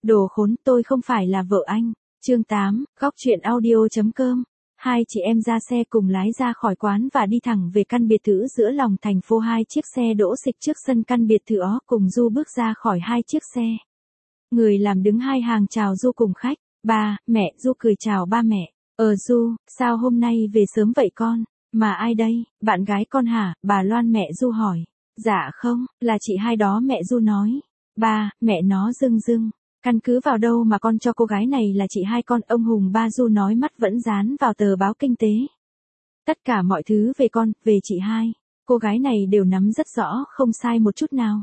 Đồ khốn, tôi không phải là vợ anh. Chương 8, góc truyện audio.com. Hai chị em ra xe cùng lái ra khỏi quán và đi thẳng về căn biệt thự giữa lòng thành phố. Hai chiếc xe đỗ xịch trước sân căn biệt thự ó, cùng Du bước ra khỏi hai chiếc xe. Người làm đứng hai hàng chào Du cùng khách. Ba, mẹ. Du cười chào ba mẹ. Du, sao hôm nay về sớm vậy con? Mà ai đây, bạn gái con hả? Bà Loan mẹ Du hỏi. Dạ không, là chị hai đó mẹ Du nói. Ba, mẹ nó rưng rưng. Căn cứ vào đâu mà con cho cô gái này là chị hai con? Ông Hùng ba Du nói, mắt vẫn dán vào tờ báo kinh tế. Tất cả mọi thứ về con, về chị hai, cô gái này đều nắm rất rõ, không sai một chút nào.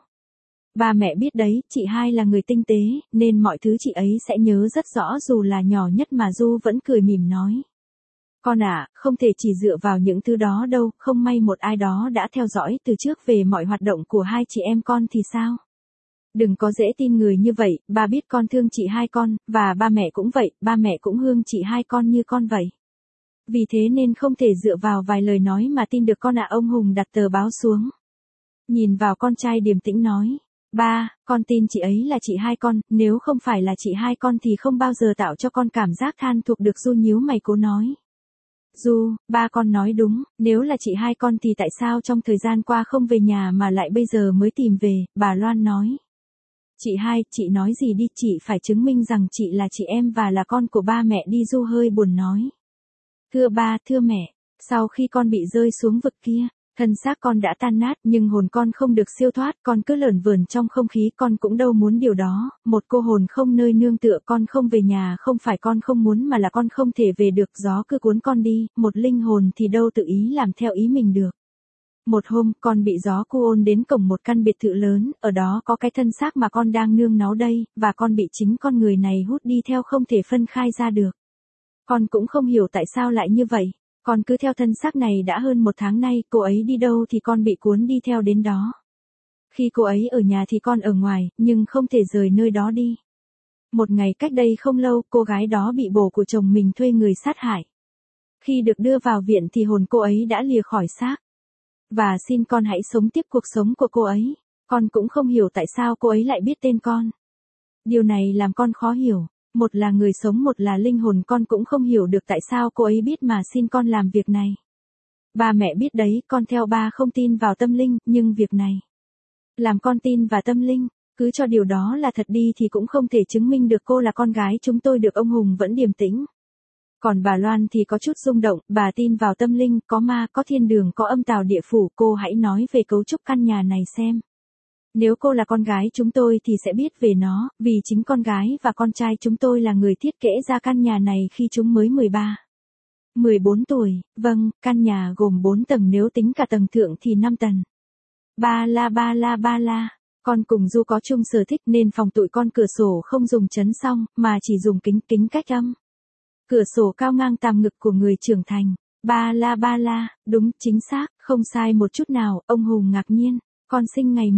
Ba mẹ biết đấy, chị hai là người tinh tế, nên mọi thứ chị ấy sẽ nhớ rất rõ dù là nhỏ nhất. Mà Du vẫn cười mỉm nói. Con ạ, không thể chỉ dựa vào những thứ đó đâu, không may một ai đó đã theo dõi từ trước về mọi hoạt động của hai chị em con thì sao? Đừng có dễ tin người như vậy, ba biết con thương chị hai con, và ba mẹ cũng vậy, ba mẹ cũng thương chị hai con như con vậy. Vì thế nên không thể dựa vào vài lời nói mà tin được con ạ. Ông Hùng đặt tờ báo xuống. Nhìn vào con trai điềm tĩnh nói. Ba, con tin chị ấy là chị hai con, nếu không phải là chị hai con thì không bao giờ tạo cho con cảm giác than thuộc được. Du nhíu mày cố nói. Du, ba con nói đúng, nếu là chị hai con thì tại sao trong thời gian qua không về nhà mà lại bây giờ mới tìm về? Bà Loan nói. Chị hai, chị nói gì đi, chị phải chứng minh rằng chị là chị em và là con của ba mẹ đi. Du hơi buồn nói. Thưa ba, thưa mẹ, sau khi con bị rơi xuống vực kia, thân xác con đã tan nát nhưng hồn con không được siêu thoát, con cứ lởn vởn trong không khí. Con cũng đâu muốn điều đó, một cô hồn không nơi nương tựa. Con không về nhà không phải con không muốn mà là con không thể về được, gió cứ cuốn con đi, một linh hồn thì đâu tự ý làm theo ý mình được. Một hôm, con bị gió cu ôn đến cổng một căn biệt thự lớn, ở đó có cái thân xác mà con đang nương náu đây, và con bị chính con người này hút đi theo không thể phân khai ra được. Con cũng không hiểu tại sao lại như vậy, con cứ theo thân xác này đã hơn 1 tháng nay, cô ấy đi đâu thì con bị cuốn đi theo đến đó. Khi cô ấy ở nhà thì con ở ngoài, nhưng không thể rời nơi đó đi. Một ngày cách đây không lâu, cô gái đó bị bồ của chồng mình thuê người sát hại. Khi được đưa vào viện thì hồn cô ấy đã lìa khỏi xác. Và xin con hãy sống tiếp cuộc sống của cô ấy. Con cũng không hiểu tại sao cô ấy lại biết tên con. Điều này làm con khó hiểu. Một là người sống, một là linh hồn, con cũng không hiểu được tại sao cô ấy biết mà xin con làm việc này. Ba mẹ biết đấy, con theo ba không tin vào tâm linh, nhưng việc này làm con tin vào tâm linh. Cứ cho điều đó là thật đi thì cũng không thể chứng minh được cô là con gái chúng tôi được. Ông Hùng vẫn điềm tĩnh. Còn bà Loan thì có chút rung động, bà tin vào tâm linh, có ma, có thiên đường, có âm tào địa phủ. Cô hãy nói về cấu trúc căn nhà này xem. Nếu cô là con gái chúng tôi thì sẽ biết về nó, vì chính con gái và con trai chúng tôi là người thiết kế ra căn nhà này khi chúng mới 14 tuổi. Vâng, căn nhà gồm 4 tầng, nếu tính cả tầng thượng thì 5 tầng. Ba la. Con cùng Du có chung sở thích nên phòng tụi con cửa sổ không dùng chấn song, mà chỉ dùng kính cách âm. Cửa sổ cao ngang tàm ngực của người trưởng thành. Ba la, đúng, chính xác, không sai một chút nào. Ông Hùng ngạc nhiên. Con sinh ngày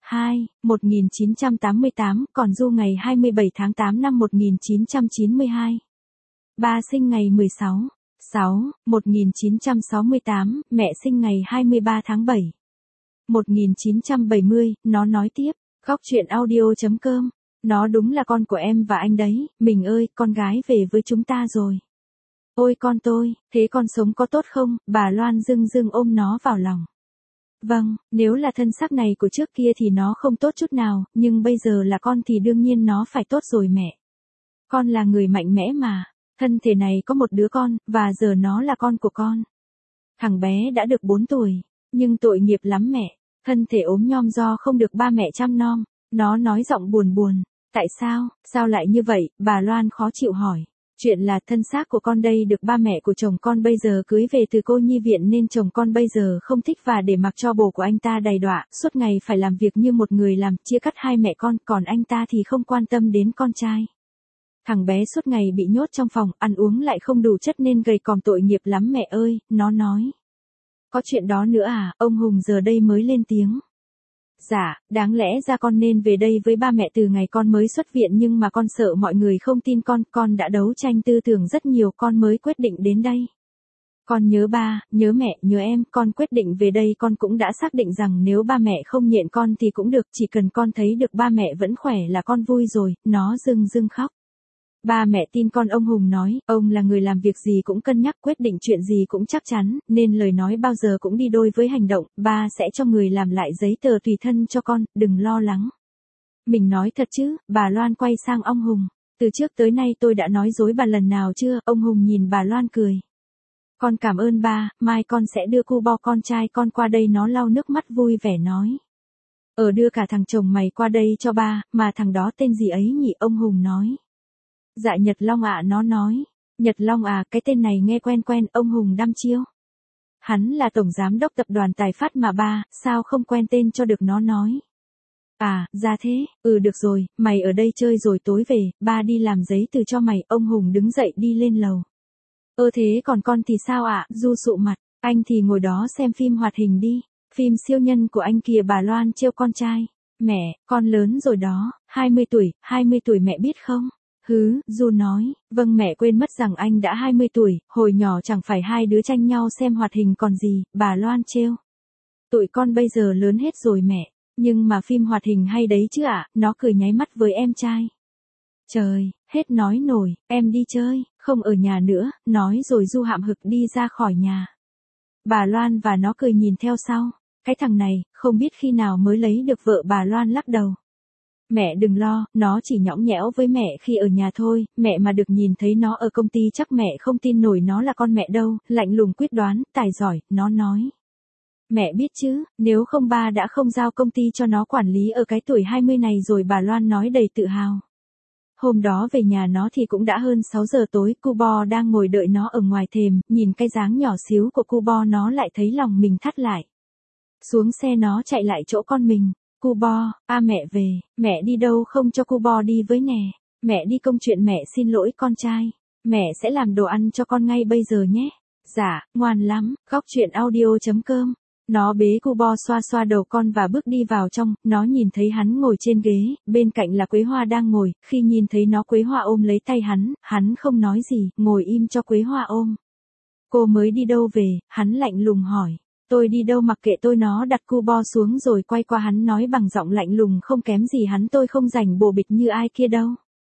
1988, còn Du ngày 27 tháng 8 năm 1992. Ba sinh ngày 1968, mẹ sinh ngày 23 tháng 7. 1970, nó nói tiếp. Góc truyện audio.com. Nó đúng là con của em và anh đấy. Mình ơi, con gái về với chúng ta rồi. Ôi con tôi, thế con sống có tốt không? Bà Loan dưng ôm nó vào lòng. Vâng, nếu là thân xác này của trước kia thì nó không tốt chút nào, nhưng bây giờ là con thì đương nhiên nó phải tốt rồi mẹ. Con là người mạnh mẽ mà, thân thể này có một đứa con, và giờ nó là con của con. Thằng bé đã được 4 tuổi, nhưng tội nghiệp lắm mẹ, thân thể ốm nhom do không được ba mẹ chăm nom. Nó nói giọng buồn. Tại sao lại như vậy? Bà Loan khó chịu hỏi. Chuyện là thân xác của con đây được ba mẹ của chồng con bây giờ cưới về từ cô nhi viện nên chồng con bây giờ không thích và để mặc cho bồ của anh ta đầy đọa, suốt ngày phải làm việc như một người làm, chia cắt hai mẹ con, còn anh ta thì không quan tâm đến con trai. Thằng bé suốt ngày bị nhốt trong phòng, ăn uống lại không đủ chất nên gầy còm, tội nghiệp lắm mẹ ơi, nó nói. Có chuyện đó nữa à? Ông Hùng giờ đây mới lên tiếng. Dạ, đáng lẽ ra con nên về đây với ba mẹ từ ngày con mới xuất viện, nhưng mà con sợ mọi người không tin con đã đấu tranh tư tưởng rất nhiều, con mới quyết định đến đây. Con nhớ ba, nhớ mẹ, nhớ em, con quyết định về đây con cũng đã xác định rằng nếu ba mẹ không nhện con thì cũng được, chỉ cần con thấy được ba mẹ vẫn khỏe là con vui rồi, nó rưng rưng khóc. Ba mẹ tin con, ông Hùng nói, ông là người làm việc gì cũng cân nhắc, quyết định chuyện gì cũng chắc chắn, nên lời nói bao giờ cũng đi đôi với hành động, ba sẽ cho người làm lại giấy tờ tùy thân cho con, đừng lo lắng. Mình nói thật chứ, bà Loan quay sang ông Hùng. Từ trước tới nay tôi đã nói dối bà lần nào chưa? Ông Hùng nhìn bà Loan cười. Con cảm ơn ba, mai con sẽ đưa cu bo con trai con qua đây, nó lau nước mắt vui vẻ nói. Đưa cả thằng chồng mày qua đây cho ba, mà thằng đó tên gì ấy nhỉ? Ông Hùng nói. Dạ Nhật Long ạ, nó nói. Nhật Long à, cái tên này nghe quen quen, ông Hùng đăm chiêu. Hắn là tổng giám đốc tập đoàn Tài Phát mà ba, sao không quen tên cho được, nó nói. À, ra thế, được rồi, mày ở đây chơi rồi tối về, ba đi làm giấy từ cho mày. Ông Hùng đứng dậy đi lên lầu. Thế còn con thì sao ạ? Du sụ mặt, anh thì ngồi đó xem phim hoạt hình đi, phim siêu nhân của anh kìa. Bà Loan trêu con trai. Mẹ, con lớn rồi đó, 20 tuổi mẹ biết không? Du nói, vâng mẹ quên mất rằng anh đã 20 tuổi, hồi nhỏ chẳng phải hai đứa tranh nhau xem hoạt hình còn gì, bà Loan trêu. Tụi con bây giờ lớn hết rồi mẹ, nhưng mà phim hoạt hình hay đấy chứ ạ, nó cười nháy mắt với em trai. Trời, hết nói nổi, em đi chơi, không ở nhà nữa, nói rồi Du hậm hực đi ra khỏi nhà. Bà Loan và nó cười nhìn theo sau, cái thằng này, không biết khi nào mới lấy được vợ. Bà Loan lắc đầu. Mẹ đừng lo, nó chỉ nhõng nhẽo với mẹ khi ở nhà thôi, mẹ mà được nhìn thấy nó ở công ty chắc mẹ không tin nổi nó là con mẹ đâu, lạnh lùng quyết đoán, tài giỏi, nó nói. Mẹ biết chứ, nếu không ba đã không giao công ty cho nó quản lý ở cái tuổi 20 này rồi. Bà Loan nói đầy tự hào. Hôm đó về nhà nó thì cũng đã hơn 6 giờ tối, cu bo đang ngồi đợi nó ở ngoài thềm, nhìn cái dáng nhỏ xíu của cu bo nó lại thấy lòng mình thắt lại. Xuống xe nó chạy lại chỗ con mình. Cu bo, mẹ về, mẹ đi đâu không cho cu bo đi với nè, mẹ đi công chuyện. Mẹ xin lỗi con trai, mẹ sẽ làm đồ ăn cho con ngay bây giờ nhé. Dạ, ngoan lắm. Góc truyện audio.com. Nó bế cu bo xoa xoa đầu con và bước đi vào trong, nó nhìn thấy hắn ngồi trên ghế, bên cạnh là Quế Hoa đang ngồi, khi nhìn thấy nó Quế Hoa ôm lấy tay hắn không nói gì, ngồi im cho Quế Hoa ôm. Cô mới đi đâu về? Hắn lạnh lùng hỏi. Tôi đi đâu mặc kệ tôi. Nó đặt cu bo xuống rồi quay qua hắn nói bằng giọng lạnh lùng không kém gì hắn. Tôi không rảnh bồ bịch như ai kia đâu.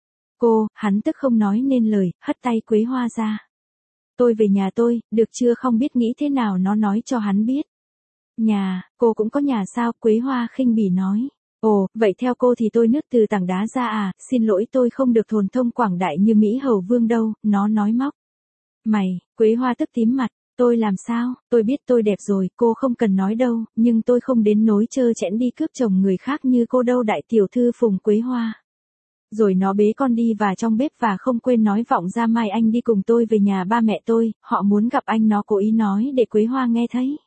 Cô, hắn tức không nói nên lời, hất tay Quế Hoa ra. Tôi về nhà tôi, được chưa? Không biết nghĩ thế nào nó nói cho hắn biết. Nhà, cô cũng có nhà sao? Quế Hoa khinh bỉ nói. Ồ, vậy theo cô thì tôi nứt từ tảng đá ra à? Xin lỗi, tôi không được thuần thông quảng đại như Mỹ Hầu Vương đâu, nó nói móc. Mày, Quế Hoa tức tím mặt. Tôi làm sao? Tôi biết tôi đẹp rồi, cô không cần nói đâu, nhưng tôi không đến nỗi trơ trẽn đi cướp chồng người khác như cô đâu. Đại tiểu thư Phùng Quế Hoa. Rồi nó bế con đi vào trong bếp và không quên nói vọng ra mai anh đi cùng tôi về nhà ba mẹ tôi, họ muốn gặp anh. Nó cố ý nói để Quế Hoa nghe thấy.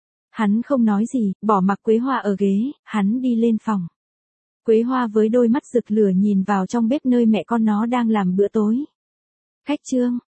Hắn không nói gì, bỏ mặc Quế Hoa ở ghế, hắn đi lên phòng. Quế Hoa với đôi mắt rực lửa nhìn vào trong bếp nơi mẹ con nó đang làm bữa tối. Khách trương,